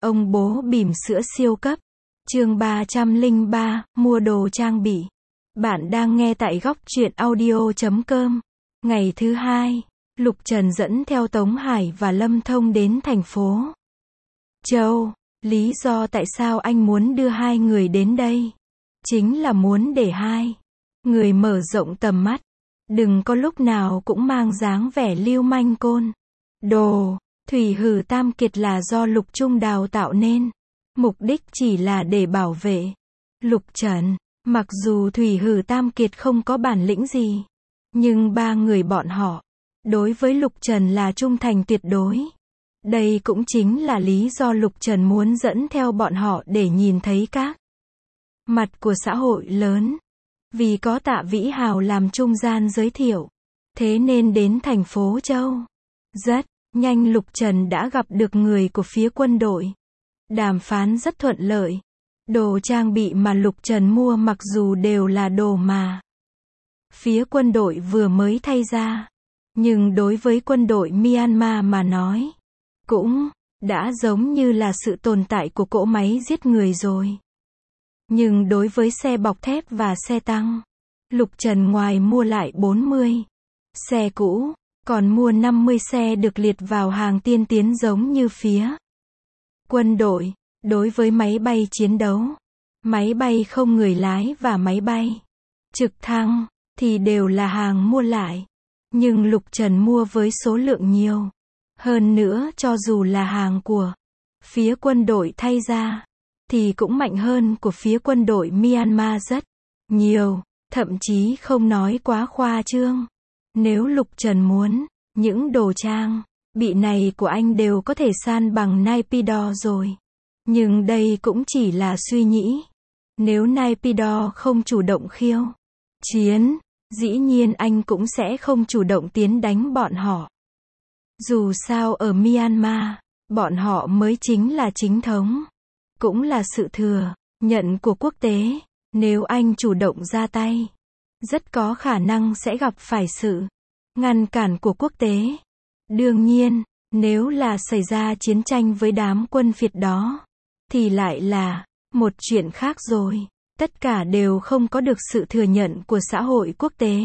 Ông bố bỉm sữa siêu cấp. Chương 303, mua đồ trang bị. Bạn đang nghe tại góc truyện audio.com. Ngày thứ hai, Lục Trần dẫn theo Tống Hải và Lâm Thông đến thành phố Châu. Lý do tại sao anh muốn đưa hai người đến đây, chính là muốn để hai người mở rộng tầm mắt. Đừng có lúc nào cũng mang dáng vẻ lưu manh côn đồ. Thủy Hử Tam Kiệt là do Lục Trung đào tạo nên. Mục đích chỉ là để bảo vệ Lục Trần. Mặc dù Thủy Hử Tam Kiệt không có bản lĩnh gì, nhưng ba người bọn họ đối với Lục Trần là trung thành tuyệt đối. Đây cũng chính là lý do Lục Trần muốn dẫn theo bọn họ để nhìn thấy các mặt của xã hội lớn. Vì có Tạ Vĩ Hào làm trung gian giới thiệu, thế nên đến thành phố Châu. Rất nhanh Lục Trần đã gặp được người của phía quân đội. Đàm phán rất thuận lợi. Đồ trang bị mà Lục Trần mua mặc dù đều là đồ mà phía quân đội vừa mới thay ra, nhưng đối với quân đội Myanmar mà nói, cũng đã giống như là sự tồn tại của cỗ máy giết người rồi. Nhưng đối với xe bọc thép và xe tăng, Lục Trần ngoài mua lại 40 xe cũ, còn mua 50 xe được liệt vào hàng tiên tiến giống như phía quân đội. Đối với máy bay chiến đấu, máy bay không người lái và máy bay trực thăng, thì đều là hàng mua lại. Nhưng Lục Trần mua với số lượng nhiều. Hơn nữa cho dù là hàng của phía quân đội thay ra, thì cũng mạnh hơn của phía quân đội Myanmar rất nhiều. Thậm chí không nói quá khoa trương. Nếu Lục Trần muốn, những đồ trang bị này của anh đều có thể san bằng Naypyidaw rồi. Nhưng đây cũng chỉ là suy nghĩ. Nếu Naypyidaw không chủ động khiêu chiến, dĩ nhiên anh cũng sẽ không chủ động tiến đánh bọn họ. Dù sao ở Myanmar, bọn họ mới chính là chính thống. Cũng là sự thừa nhận của quốc tế. Nếu anh chủ động ra tay, rất có khả năng sẽ gặp phải sự ngăn cản của quốc tế. Đương nhiên, nếu là xảy ra chiến tranh với đám quân Việt đó, thì lại là một chuyện khác rồi. Tất cả đều không có được sự thừa nhận của xã hội quốc tế.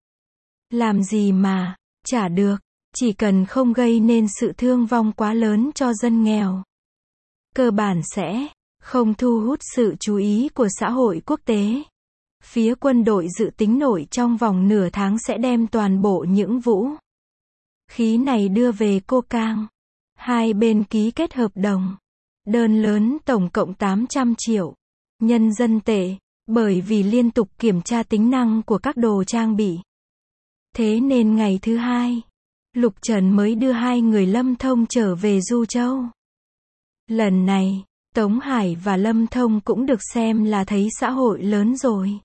Làm gì mà trả được, chỉ cần không gây nên sự thương vong quá lớn cho dân nghèo, cơ bản sẽ không thu hút sự chú ý của xã hội quốc tế. Phía quân đội dự tính nội trong vòng nửa tháng sẽ đem toàn bộ những vũ khí này đưa về Cô Cang. Hai bên ký kết hợp đồng đơn lớn tổng cộng 800 triệu nhân dân tệ, bởi vì liên tục kiểm tra tính năng của các đồ trang bị. Thế nên ngày thứ hai, Lục Trần mới đưa hai người Lâm Thông trở về Du Châu. Lần này, Tống Hải và Lâm Thông cũng được xem là thấy xã hội lớn rồi.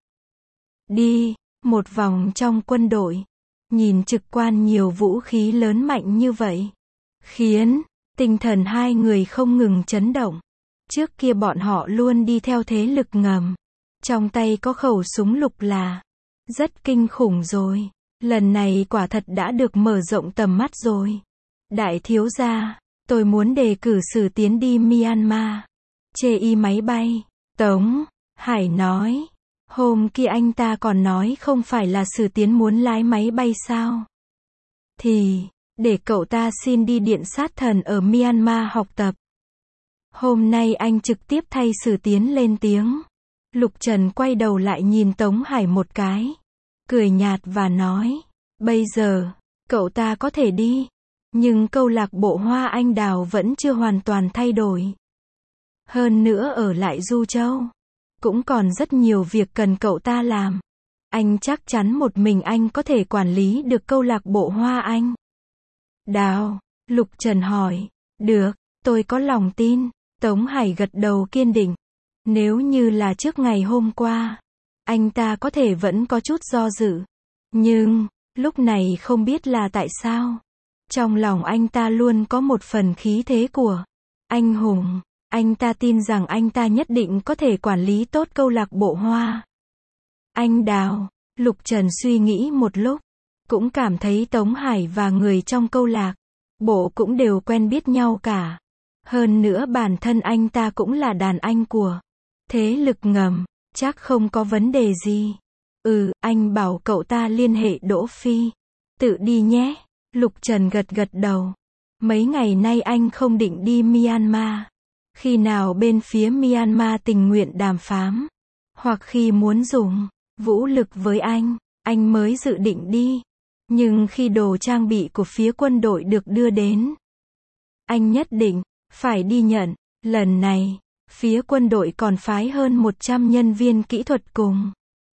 Đi một vòng trong quân đội, nhìn trực quan nhiều vũ khí lớn mạnh như vậy, khiến tinh thần hai người không ngừng chấn động. Trước kia bọn họ luôn đi theo thế lực ngầm, trong tay có khẩu súng lục là rất kinh khủng rồi. Lần này quả thật đã được mở rộng tầm mắt rồi. Đại thiếu gia, tôi muốn đề cử Sử Tiến đi Myanmar. Chê y máy bay. Tống Hải nói. Hôm kia anh ta còn nói không phải là Sử Tiến muốn lái máy bay sao? Thì để cậu ta xin đi điện sát thần ở Myanmar học tập. Hôm nay anh trực tiếp thay Sử Tiến lên tiếng. Lục Trần quay đầu lại nhìn Tống Hải một cái, cười nhạt và nói, bây giờ, cậu ta có thể đi, nhưng câu lạc bộ Hoa Anh Đào vẫn chưa hoàn toàn thay đổi. Hơn nữa ở lại Du Châu, cũng còn rất nhiều việc cần cậu ta làm. Anh chắc chắn một mình anh có thể quản lý được câu lạc bộ Hoa Anh Đào. Lục Trần hỏi, được, tôi có lòng tin. Tống Hải gật đầu kiên định. Nếu như là trước ngày hôm qua, anh ta có thể vẫn có chút do dự. Nhưng, lúc này không biết là tại sao. Trong lòng anh ta luôn có một phần khí thế của anh hùng. Anh ta tin rằng anh ta nhất định có thể quản lý tốt câu lạc bộ Hoa Anh Đào. Lục Trần suy nghĩ một lúc, cũng cảm thấy Tống Hải và người trong câu lạc bộ cũng đều quen biết nhau cả. Hơn nữa bản thân anh ta cũng là đàn anh của thế lực ngầm, chắc không có vấn đề gì. Anh bảo cậu ta liên hệ Đỗ Phi. Tự đi nhé. Lục Trần gật gật đầu. Mấy ngày nay anh không định đi Myanmar. Khi nào bên phía Myanmar tình nguyện đàm phán, hoặc khi muốn dùng vũ lực với anh mới dự định đi. Nhưng khi đồ trang bị của phía quân đội được đưa đến, anh nhất định phải đi nhận. Lần này, phía quân đội còn phái hơn 100 nhân viên kỹ thuật cùng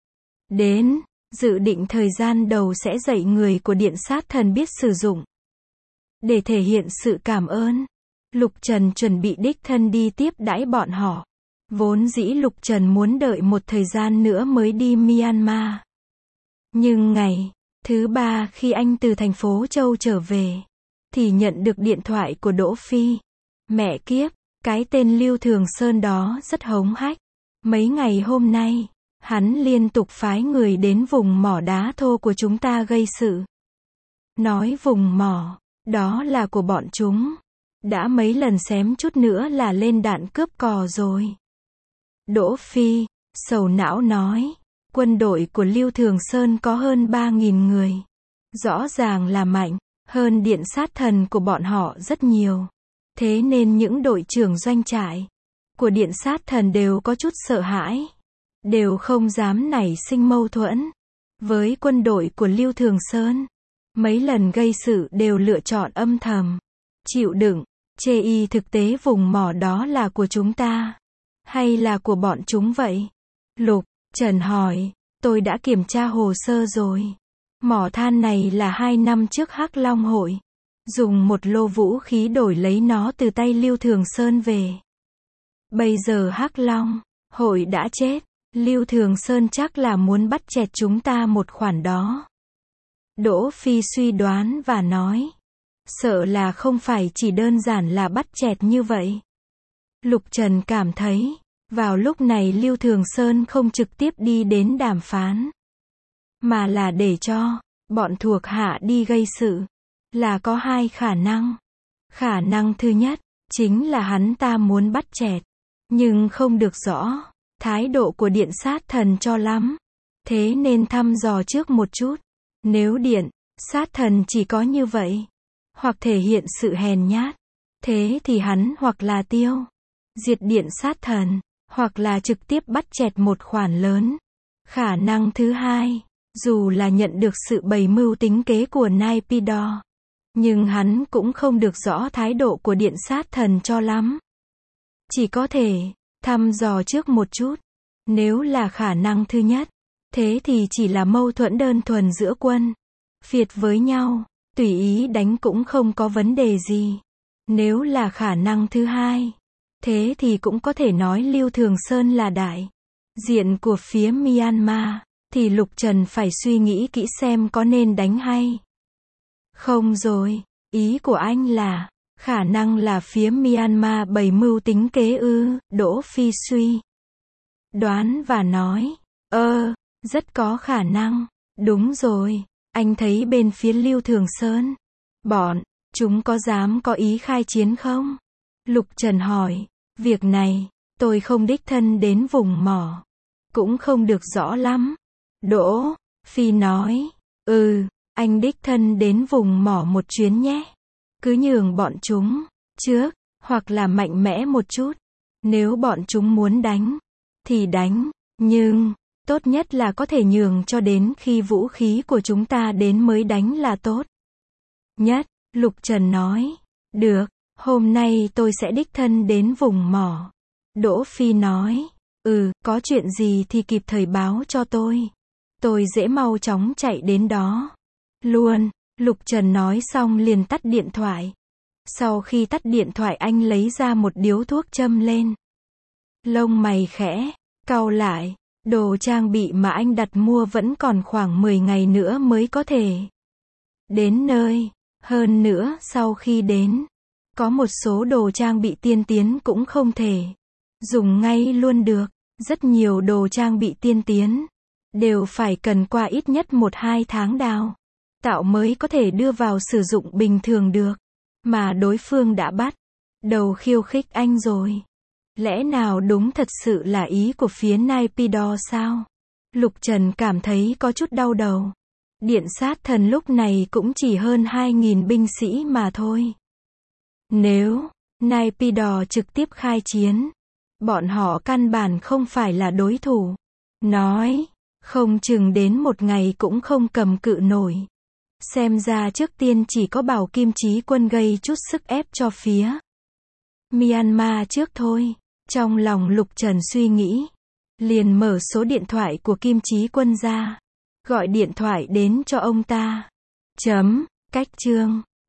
đến, dự định thời gian đầu sẽ dạy người của Điện Sát Thần biết sử dụng. Để thể hiện sự cảm ơn, Lục Trần chuẩn bị đích thân đi tiếp đãi bọn họ. Vốn dĩ Lục Trần muốn đợi một thời gian nữa mới đi Myanmar. Nhưng ngày thứ 3 khi anh từ thành phố Châu trở về, thì nhận được điện thoại của Đỗ Phi. Mẹ kiếp, cái tên Lưu Thường Sơn đó rất hống hách. Mấy ngày hôm nay, hắn liên tục phái người đến vùng mỏ đá thô của chúng ta gây sự. Nói vùng mỏ đó là của bọn chúng. Đã mấy lần xém chút nữa là lên đạn cướp cò rồi. Đỗ Phi sầu não nói, quân đội của Lưu Thường Sơn có hơn 3.000 người. Rõ ràng là mạnh hơn Điện Sát Thần của bọn họ rất nhiều. Thế nên những đội trưởng doanh trại của Điện Sát Thần đều có chút sợ hãi. Đều không dám nảy sinh mâu thuẫn với quân đội của Lưu Thường Sơn. Mấy lần gây sự đều lựa chọn âm thầm, chịu đựng, chê y. Thực tế vùng mỏ đó là của chúng ta, hay là của bọn chúng vậy? Lục Trần hỏi, tôi đã kiểm tra hồ sơ rồi. Mỏ than này là 2 năm trước Hắc Long Hội dùng một lô vũ khí đổi lấy nó từ tay Lưu Thường Sơn về. Bây giờ Hắc Long Hội đã chết, Lưu Thường Sơn chắc là muốn bắt chẹt chúng ta một khoản đó. Đỗ Phi suy đoán và nói, sợ là không phải chỉ đơn giản là bắt chẹt như vậy. Lục Trần cảm thấy, vào lúc này Lưu Thường Sơn không trực tiếp đi đến đàm phán, mà là để cho bọn thuộc hạ đi gây sự. Là có 2 khả năng. Khả năng thứ nhất, chính là hắn ta muốn bắt chẹt, nhưng không được rõ thái độ của Điện Sát Thần cho lắm. Thế nên thăm dò trước một chút. Nếu Điện Sát Thần chỉ có như vậy, hoặc thể hiện sự hèn nhát, thế thì hắn hoặc là tiêu diệt Điện Sát Thần, hoặc là trực tiếp bắt chẹt một khoản lớn. Khả năng thứ hai, dù là nhận được sự bày mưu tính kế của Naypyidaw, nhưng hắn cũng không được rõ thái độ của Điện Sát Thần cho lắm. Chỉ có thể thăm dò trước một chút. Nếu là khả năng thứ nhất, thế thì chỉ là mâu thuẫn đơn thuần giữa quân phiệt với nhau, tùy ý đánh cũng không có vấn đề gì. Nếu là khả năng thứ hai, thế thì cũng có thể nói Lưu Thường Sơn là đại diện của phía Myanmar, thì Lục Trần phải suy nghĩ kỹ xem có nên đánh hay không rồi. Ý của anh là, khả năng là phía Myanmar bày mưu tính kế ư? Đỗ Phi suy đoán và nói, rất có khả năng. Đúng rồi, anh thấy bên phía Lưu Thường Sơn, bọn chúng có dám có ý khai chiến không? Lục Trần hỏi, việc này, tôi không đích thân đến vùng mỏ, cũng không được rõ lắm. Đỗ Phi nói, anh đích thân đến vùng mỏ một chuyến nhé. Cứ nhường bọn chúng trước, hoặc là mạnh mẽ một chút. Nếu bọn chúng muốn đánh, thì đánh, nhưng tốt nhất là có thể nhường cho đến khi vũ khí của chúng ta đến mới đánh là tốt nhất. Lục Trần nói, được, hôm nay tôi sẽ đích thân đến vùng mỏ. Đỗ Phi nói, có chuyện gì thì kịp thời báo cho tôi dễ mau chóng chạy đến đó luôn. Lục Trần nói xong liền tắt điện thoại. Sau khi tắt điện thoại anh lấy ra một điếu thuốc châm lên. Lông mày khẽ cau lại. Đồ trang bị mà anh đặt mua vẫn còn khoảng 10 ngày nữa mới có thể đến nơi. Hơn nữa sau khi đến, có một số đồ trang bị tiên tiến cũng không thể dùng ngay luôn được. Rất nhiều đồ trang bị tiên tiến đều phải cần qua ít nhất 1-2 tháng đào tạo mới có thể đưa vào sử dụng bình thường được. Mà đối phương đã bắt đầu khiêu khích anh rồi. Lẽ nào đúng thật sự là ý của phía Naypyidaw sao? Lục Trần cảm thấy có chút đau đầu. Điện sát thần lúc này cũng chỉ hơn 2.000 binh sĩ mà thôi. Nếu Naypyidaw trực tiếp khai chiến, bọn họ căn bản không phải là đối thủ. Nói, không chừng đến một ngày cũng không cầm cự nổi. Xem ra trước tiên chỉ có Bảo Kim Chí Quân gây chút sức ép cho phía Myanmar trước thôi. Trong lòng Lục Trần suy nghĩ, liền mở số điện thoại của Kim Chí Quân ra, gọi điện thoại đến cho ông ta. Cách chương